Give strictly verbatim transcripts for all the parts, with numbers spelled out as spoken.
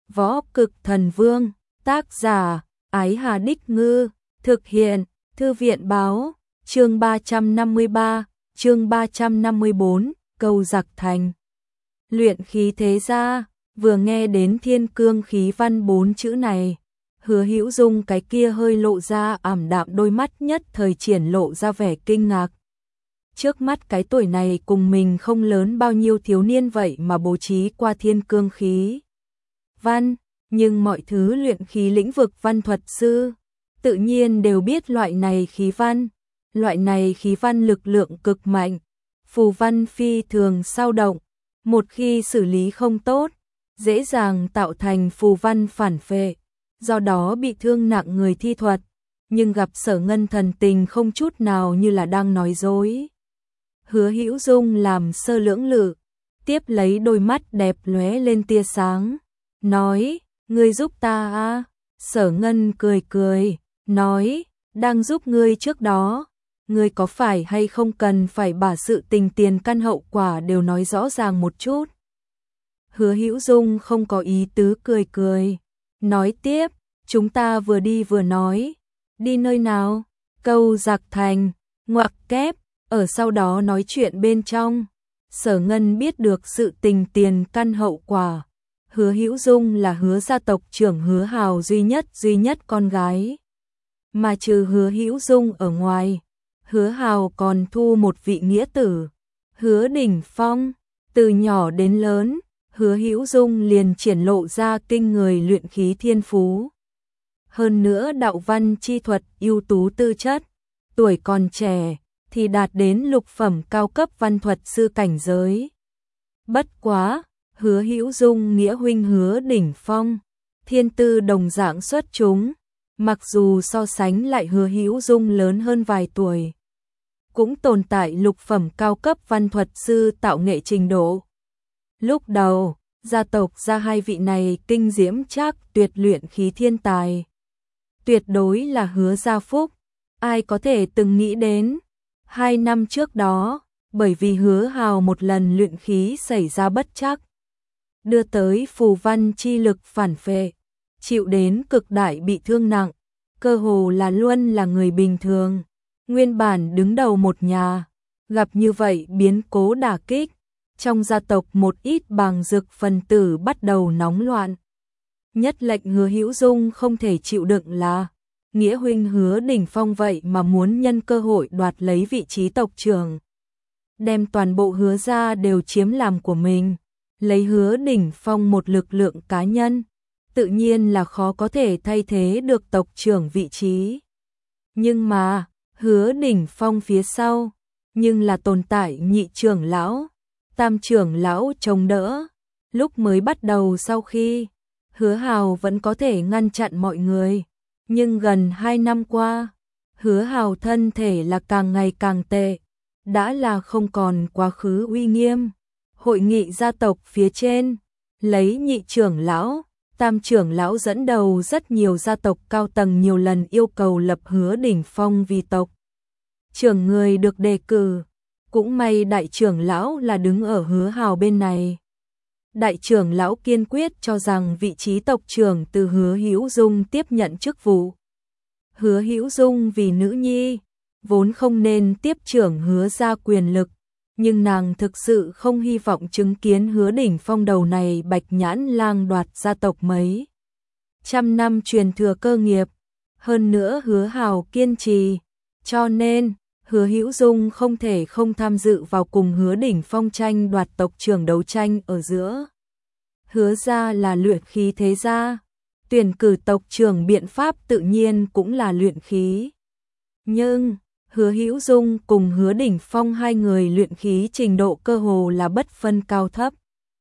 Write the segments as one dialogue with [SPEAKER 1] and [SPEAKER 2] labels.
[SPEAKER 1] Võ Cực Thần Vương, tác giả, Ái Hà Đích Ngư, thực hiện, Thư viện Báo, chương ba trăm năm mươi ba, chương ba trăm năm mươi bốn, Câu Giặc Thành. Luyện khí thế gia, vừa nghe đến thiên cương khí văn bốn chữ này, Hứa Hữu Dung cái kia hơi lộ ra ảm đạm đôi mắt nhất thời triển lộ ra vẻ kinh ngạc. Trước mắt cái tuổi này cùng mình không lớn bao nhiêu thiếu niên vậy mà bố trí qua thiên cương khí văn, nhưng mọi thứ luyện khí lĩnh vực văn thuật sư tự nhiên đều biết loại này khí văn, loại này khí văn lực lượng cực mạnh, phù văn phi thường sao động, một khi xử lý không tốt, dễ dàng tạo thành phù văn phản phệ, do đó bị thương nặng người thi thuật, nhưng gặp Sở Ngân thần tình không chút nào như là đang nói dối. Hứa Hữu Dung làm sơ lưỡng lự, tiếp lấy đôi mắt đẹp lóe lên tia sáng, nói, ngươi giúp ta à? Sở Ngân cười cười, nói, đang giúp ngươi trước đó, ngươi có phải hay không cần phải把sự tình tiền căn hậu quả đều nói rõ ràng một chút. Hứa Hữu Dung không có ý tứ cười cười, nói tiếp, chúng ta vừa đi vừa nói, đi nơi nào? Câu Giặc Thành, ngoặc kép, ở sau đó nói chuyện bên trong. Sở Ngân biết được sự tình tiền căn hậu quả. Hứa Hữu Dung là Hứa gia tộc trưởng Hứa Hào duy nhất duy nhất con gái. Mà trừ Hứa Hữu Dung ở ngoài, Hứa Hào còn thu một vị nghĩa tử, Hứa Đỉnh Phong. Từ nhỏ đến lớn, Hứa Hữu Dung liền triển lộ ra kinh người luyện khí thiên phú. Hơn nữa đạo văn chi thuật ưu tú tư chất, tuổi còn trẻ thì đạt đến lục phẩm cao cấp văn thuật sư cảnh giới. Bất quá, Hứa Hữu Dung nghĩa huynh Hứa Đỉnh Phong, thiên tư đồng dạng xuất chúng, mặc dù so sánh lại Hứa Hữu Dung lớn hơn vài tuổi, cũng tồn tại lục phẩm cao cấp văn thuật sư tạo nghệ trình độ. Lúc đầu, gia tộc ra hai vị này kinh diễm chắc tuyệt luyện khí thiên tài, tuyệt đối là Hứa gia phúc, ai có thể từng nghĩ đến. Hai năm trước đó, bởi vì Hứa Hào một lần luyện khí xảy ra bất trắc, đưa tới phù văn chi lực phản phệ, chịu đến cực đại bị thương nặng, cơ hồ là luôn là người bình thường, nguyên bản đứng đầu một nhà, gặp như vậy biến cố đả kích, trong gia tộc một ít bàng dực phần tử bắt đầu nóng loạn. Nhất lệnh Hứa Hữu Dung không thể chịu đựng là nghĩa huynh Hứa Đỉnh Phong vậy mà muốn nhân cơ hội đoạt lấy vị trí tộc trưởng, đem toàn bộ Hứa gia đều chiếm làm của mình, lấy Hứa Đỉnh Phong một lực lượng cá nhân, tự nhiên là khó có thể thay thế được tộc trưởng vị trí. Nhưng mà, Hứa Đỉnh Phong phía sau, nhưng là tồn tại nhị trưởng lão, tam trưởng lão chống đỡ. Lúc mới bắt đầu sau khi, Hứa Hào vẫn có thể ngăn chặn mọi người. Nhưng gần hai năm qua, Hứa Hào thân thể là càng ngày càng tệ, đã là không còn quá khứ uy nghiêm. Hội nghị gia tộc phía trên, lấy nhị trưởng lão, tam trưởng lão dẫn đầu rất nhiều gia tộc cao tầng nhiều lần yêu cầu lập Hứa Đỉnh Phong vì tộc trưởng người được đề cử. Cũng may đại trưởng lão là đứng ở Hứa Hào bên này. Đại trưởng lão kiên quyết cho rằng vị trí tộc trưởng từ Hứa Hữu Dung tiếp nhận chức vụ. Hứa Hữu Dung vì nữ nhi, vốn không nên tiếp trưởng Hứa gia quyền lực, nhưng nàng thực sự không hy vọng chứng kiến Hứa Đỉnh Phong đầu này bạch nhãn lang đoạt gia tộc mấy trăm năm truyền thừa cơ nghiệp. Hơn nữa Hứa Hào kiên trì, cho nên Hứa Hữu Dung không thể không tham dự vào cùng Hứa Đỉnh Phong tranh đoạt tộc trưởng đấu tranh ở giữa. Hứa gia là luyện khí thế gia, tuyển cử tộc trưởng biện pháp tự nhiên cũng là luyện khí. Nhưng, Hứa Hữu Dung cùng Hứa Đỉnh Phong hai người luyện khí trình độ cơ hồ là bất phân cao thấp,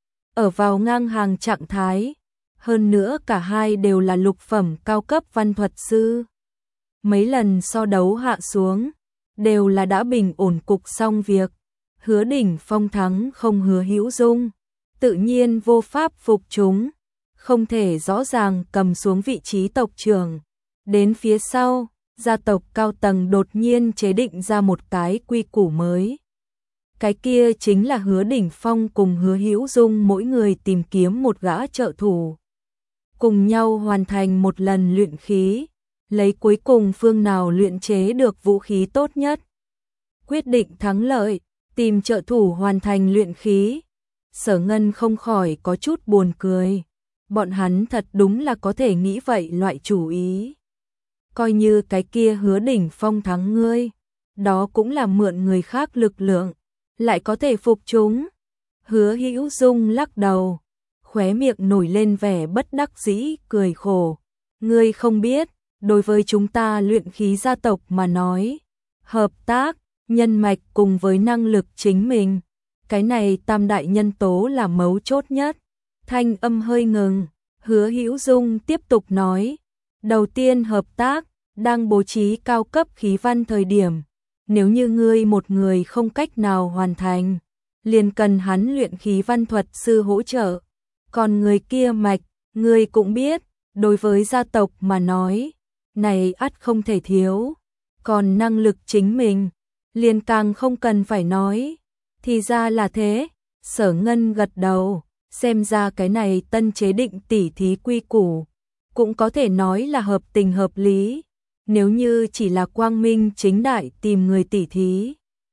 [SPEAKER 1] ở vào ngang hàng trạng thái, hơn nữa cả hai đều là lục phẩm cao cấp văn thuật sư. Mấy lần so đấu hạ xuống, đều là đã bình ổn cục xong việc. Hứa Đỉnh Phong thắng không Hứa Hữu Dung, tự nhiên vô pháp phục chúng, không thể rõ ràng cầm xuống vị trí tộc trưởng. Đến phía sau, gia tộc cao tầng đột nhiên chế định ra một cái quy củ mới. Cái kia chính là Hứa Đỉnh Phong cùng Hứa Hữu Dung mỗi người tìm kiếm một gã trợ thủ. cùng nhau hoàn thành một lần luyện khí, lấy cuối cùng phương nào luyện chế được vũ khí tốt nhất. Quyết định thắng lợi, tìm trợ thủ hoàn thành luyện khí. Sở Ngân không khỏi có chút buồn cười. Bọn hắn thật đúng là có thể nghĩ vậy loại chủ ý. Coi như cái kia Hứa Đỉnh Phong thắng ngươi, đó cũng là mượn người khác lực lượng, lại có thể phục chúng. Hứa Hữu Dung lắc đầu, khóe miệng nổi lên vẻ bất đắc dĩ, cười khổ. Ngươi không biết, đối với chúng ta luyện khí gia tộc mà nói, hợp tác, nhân mạch cùng với năng lực chính mình, cái này tam đại nhân tố là mấu chốt nhất. Thanh âm hơi ngừng, Hứa Hữu Dung tiếp tục nói, đầu tiên hợp tác, đang bố trí cao cấp khí văn thời điểm, nếu như ngươi một người không cách nào hoàn thành, liền cần hắn luyện khí văn thuật sư hỗ trợ. Còn người kia mạch, ngươi cũng biết, đối với gia tộc mà nói, này ắt không thể thiếu. Còn năng lực chính mình, liền càng không cần phải nói. Thì ra là thế, Sở Ngân gật đầu, xem ra cái này tân chế định tỉ thí quy củ, cũng có thể nói là hợp tình hợp lý. Nếu như chỉ là quang minh chính đại tìm người tỉ thí,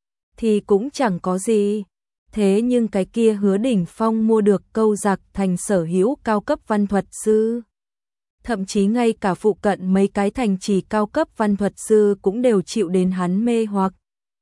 [SPEAKER 1] thì cũng chẳng có gì. Thế nhưng cái kia Hứa Đỉnh Phong mua được Câu Giặc Thành sở hữu cao cấp văn thuật sư. Thậm chí ngay cả phụ cận mấy cái thành trì cao cấp văn thuật sư cũng đều chịu đến hắn mê hoặc.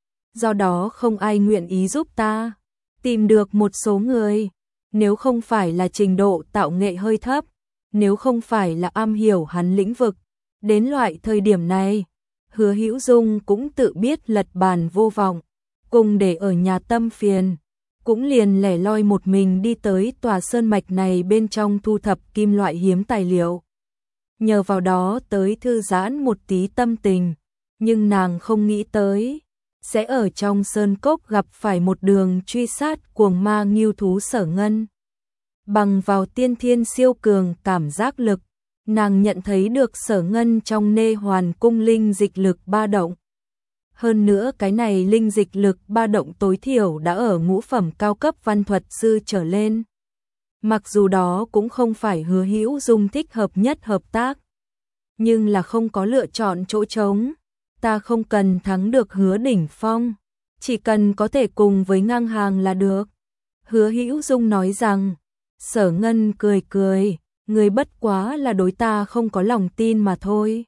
[SPEAKER 1] Do đó không ai nguyện ý giúp ta tìm được một số người, nếu không phải là trình độ tạo nghệ hơi thấp, nếu không phải là am hiểu hắn lĩnh vực. Đến loại thời điểm này, Hứa Hữu Dung cũng tự biết lật bàn vô vọng, cùng để ở nhà tâm phiền, cũng liền lẻ loi một mình đi tới tòa sơn mạch này bên trong thu thập kim loại hiếm tài liệu. Nhờ vào đó tới thư giãn một tí tâm tình, nhưng nàng không nghĩ tới sẽ ở trong sơn cốc gặp phải một đường truy sát cuồng ma ngưu thú Sở Ngân. Bằng vào tiên thiên siêu cường cảm giác lực, nàng nhận thấy được Sở Ngân trong nê hoàn cung linh dịch lực ba động. Hơn nữa cái này linh dịch lực ba động tối thiểu đã ở ngũ phẩm cao cấp văn thuật sư trở lên. Mặc dù đó cũng không phải Hứa Hữu Dung thích hợp nhất hợp tác, nhưng là không có lựa chọn chỗ trống. Ta không cần thắng được Hứa Đỉnh Phong, chỉ cần có thể cùng với ngang hàng là được. Hứa Hữu Dung nói rằng. Sở Ngân cười cười, người bất quá là đối ta không có lòng tin mà thôi.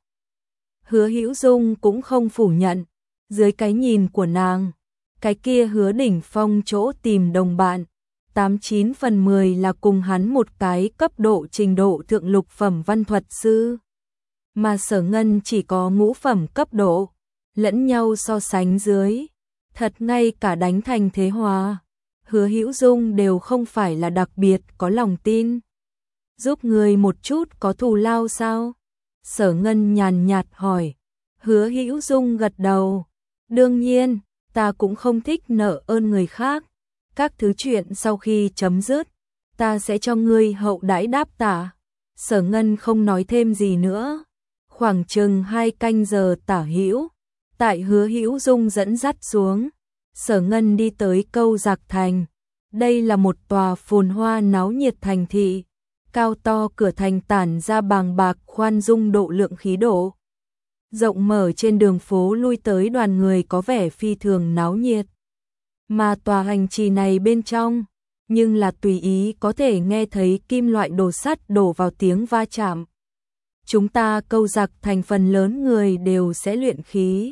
[SPEAKER 1] Hứa Hữu Dung cũng không phủ nhận, dưới cái nhìn của nàng, cái kia Hứa Đỉnh Phong chỗ tìm đồng bạn, tám chín phần mười là cùng hắn một cái cấp độ trình độ thượng lục phẩm văn thuật sư. Mà Sở Ngân chỉ có ngũ phẩm cấp độ, lẫn nhau so sánh dưới, thật ngay cả đánh thành thế hòa. Hứa Hữu Dung đều không phải là đặc biệt có lòng tin. Giúp người một chút có thù lao sao? Sở Ngân nhàn nhạt hỏi. Hứa Hữu Dung gật đầu. Đương nhiên, ta cũng không thích nợ ơn người khác. Các thứ chuyện sau khi chấm dứt, ta sẽ cho ngươi hậu đãi đáp tả. Sở Ngân không nói thêm gì nữa. Khoảng chừng hai canh giờ tả hữu, tại Hứa Hữu Dung dẫn dắt xuống, Sở Ngân đi tới Câu Giặc Thành. Đây là một tòa phồn hoa náo nhiệt thành thị, cao to cửa thành tản ra bàng bạc khoan dung độ lượng khí độ. Rộng mở trên đường phố lui tới đoàn người có vẻ phi thường náo nhiệt. Mà tòa hành trì này bên trong, nhưng là tùy ý có thể nghe thấy kim loại đồ sắt đổ vào tiếng va chạm. Chúng ta Câu Giặc Thành phần lớn người đều sẽ luyện khí,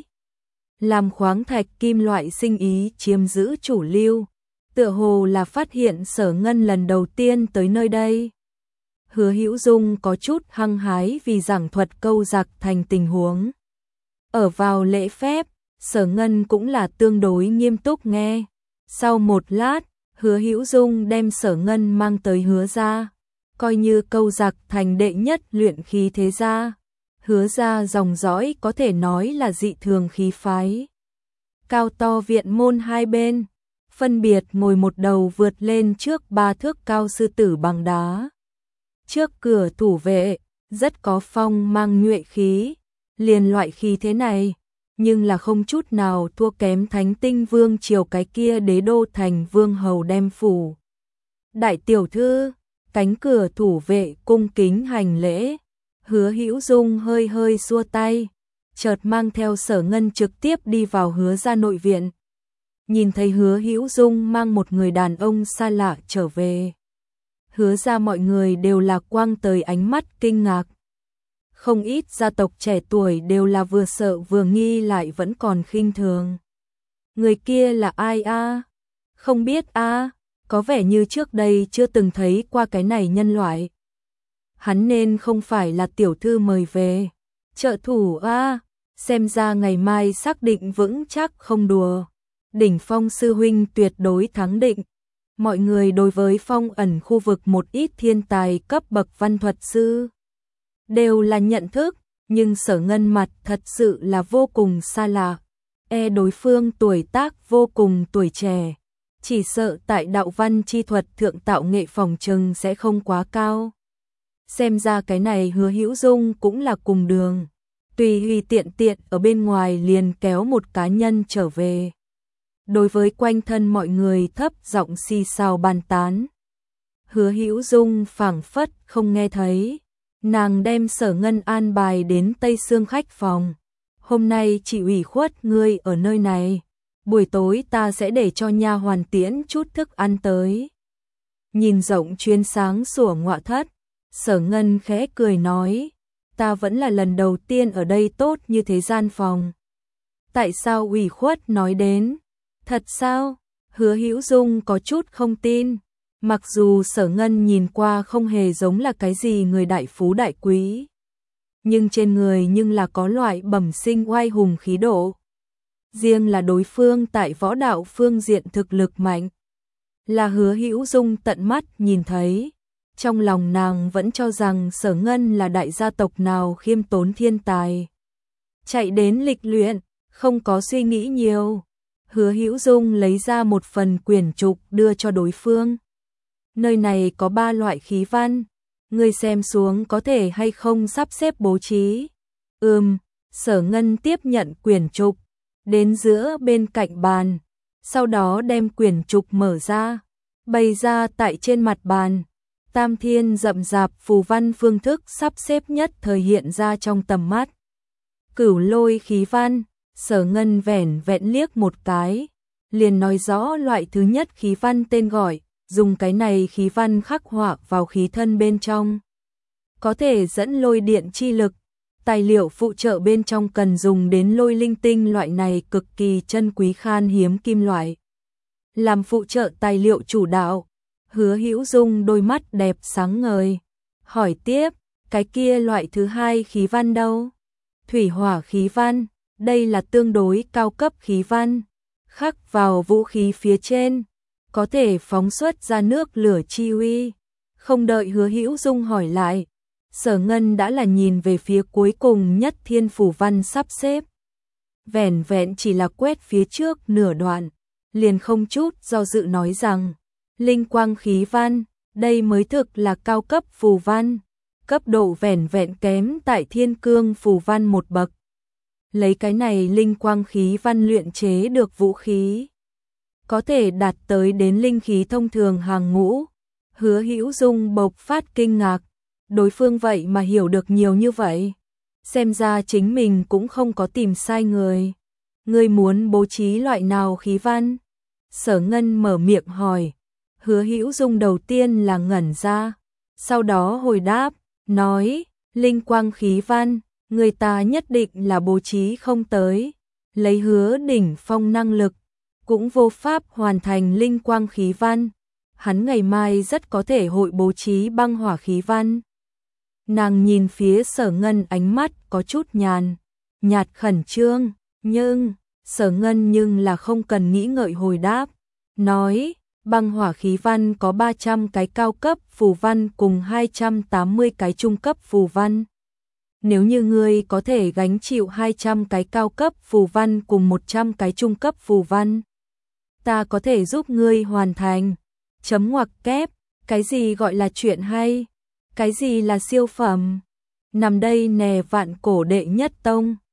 [SPEAKER 1] làm khoáng thạch kim loại sinh ý chiếm giữ chủ lưu, tựa hồ là phát hiện Sở Ngân lần đầu tiên tới nơi đây. Hứa Hữu Dung có chút hăng hái vì giảng thuật Câu Giặc Thành tình huống. Ở vào lễ phép, Sở Ngân cũng là tương đối nghiêm túc nghe. Sau một lát, Hứa Hữu Dung đem Sở Ngân mang tới Hứa gia, coi như Câu Giặc Thành đệ nhất luyện khí thế gia. Hứa gia dòng dõi có thể nói là dị thường khí phái. Cao to viện môn hai bên, phân biệt ngồi một đầu vượt lên trước ba thước cao sư tử bằng đá. Trước cửa thủ vệ, rất có phong mang nhuệ khí, liền loại khí thế này, nhưng là không chút nào thua kém Thánh Tinh Vương triều cái kia đế đô thành vương hầu đem phủ. Đại tiểu thư, Cánh cửa thủ vệ cung kính hành lễ. Hứa Hữu Dung hơi hơi xua tay, chợt mang theo Sở Ngân trực tiếp đi vào Hứa gia nội viện. Nhìn thấy Hứa Hữu Dung mang một người đàn ông xa lạ trở về, Hứa gia mọi người đều là quang tới ánh mắt kinh ngạc. Không ít gia tộc trẻ tuổi đều là vừa sợ vừa nghi lại vẫn còn khinh thường. Người kia là ai a? Không biết a, có vẻ như trước đây chưa từng thấy qua cái này nhân loại. Hắn nên không phải là tiểu thư mời về. Trợ thủ a, xem ra ngày mai xác định vững chắc không đùa. Đỉnh Phong sư huynh tuyệt đối thắng định. Mọi người đối với phong ẩn khu vực một ít thiên tài cấp bậc văn thuật sư đều là nhận thức, nhưng Sở Ngân mặt thật sự là vô cùng xa lạ. E đối phương tuổi tác vô cùng tuổi trẻ, chỉ sợ tại đạo văn chi thuật thượng tạo nghệ phòng trừng sẽ không quá cao. Xem ra cái này Hứa Hữu Dung cũng là cùng đường, tùy huy tiện tiện ở bên ngoài liền kéo một cá nhân trở về. Đối với quanh thân mọi người thấp giọng xì xào bàn tán. Hứa Hữu Dung phảng phất không nghe thấy, nàng đem Sở Ngân an bài đến Tây Sương khách phòng. Hôm nay chỉ ủy khuất ngươi ở nơi này, buổi tối ta sẽ để cho nha hoàn tiễn chút thức ăn tới. Nhìn rộng chuyến sáng sủa ngọa thất, Sở Ngân khẽ cười nói, ta vẫn là lần đầu tiên ở đây tốt như thế gian phòng. Tại sao ủy khuất nói đến? Thật sao? Hứa Hữu Dung có chút không tin. Mặc dù Sở Ngân nhìn qua không hề giống là cái gì người đại phú đại quý, nhưng trên người nhưng là có loại bẩm sinh oai hùng khí độ. Riêng là đối phương tại võ đạo phương diện thực lực mạnh, là Hứa Hữu Dung tận mắt nhìn thấy. Trong lòng nàng vẫn cho rằng Sở Ngân là đại gia tộc nào khiêm tốn thiên tài. Chạy đến lịch luyện, không có suy nghĩ nhiều. Hứa Hữu Dung lấy ra một phần quyển trục đưa cho đối phương. Nơi này có ba loại khí văn, ngươi xem xuống có thể hay không sắp xếp bố trí. Ừm, Sở Ngân tiếp nhận quyển trục, đến giữa bên cạnh bàn, sau đó đem quyển trục mở ra, bày ra tại trên mặt bàn. Tam thiên rậm rạp phù văn phương thức sắp xếp nhất thời hiện ra trong tầm mắt. Cửu lôi khí văn, Sở Ngân vẻn vẹn liếc một cái, liền nói rõ loại thứ nhất khí văn tên gọi, dùng cái này khí văn khắc họa vào khí thân bên trong. Có thể dẫn lôi điện chi lực, tài liệu phụ trợ bên trong cần dùng đến lôi linh tinh loại này cực kỳ chân quý khan hiếm kim loại. Làm phụ trợ tài liệu chủ đạo. Hứa Hữu Dung đôi mắt đẹp sáng ngời, hỏi tiếp, cái kia loại thứ hai khí văn đâu? Thủy hỏa khí văn, đây là tương đối cao cấp khí văn, khắc vào vũ khí phía trên, có thể phóng xuất ra nước lửa chi uy. Không đợi Hứa Hữu Dung hỏi lại, Sở Ngân đã là nhìn về phía cuối cùng nhất thiên phủ văn sắp xếp. Vẻn vẹn chỉ là quét phía trước nửa đoạn, liền không chút do dự nói rằng, linh quang khí văn, đây mới thực là cao cấp phù văn, cấp độ vẻn vẹn kém tại thiên cương phù văn một bậc. Lấy cái này linh quang khí văn luyện chế được vũ khí, có thể đạt tới đến linh khí thông thường hàng ngũ. Hứa Hữu Dung bộc phát kinh ngạc, đối phương vậy mà hiểu được nhiều như vậy. Xem ra chính mình cũng không có tìm sai người. Ngươi muốn bố trí loại nào khí văn? Sở Ngân mở miệng hỏi. Hứa Hữu Dung đầu tiên là ngẩn ra, sau đó hồi đáp, nói, linh quang khí văn, người ta nhất định là bố trí không tới. Lấy Hứa Đỉnh Phong năng lực, cũng vô pháp hoàn thành linh quang khí văn. Hắn ngày mai rất có thể hội bố trí băng hỏa khí văn. Nàng nhìn phía Sở Ngân ánh mắt có chút nhàn, nhạt khẩn trương, nhưng, Sở Ngân nhưng là không cần nghĩ ngợi hồi đáp, nói, băng hỏa khí văn có ba trăm cái cao cấp phù văn cùng hai trăm tám mươi cái trung cấp phù văn. Nếu như ngươi có thể gánh chịu hai trăm cái cao cấp phù văn cùng một trăm cái trung cấp phù văn, ta có thể giúp ngươi hoàn thành. Chấm ngoặc kép, cái gì gọi là chuyện hay? Cái gì là siêu phẩm? Nằm đây nè vạn cổ đệ nhất tông.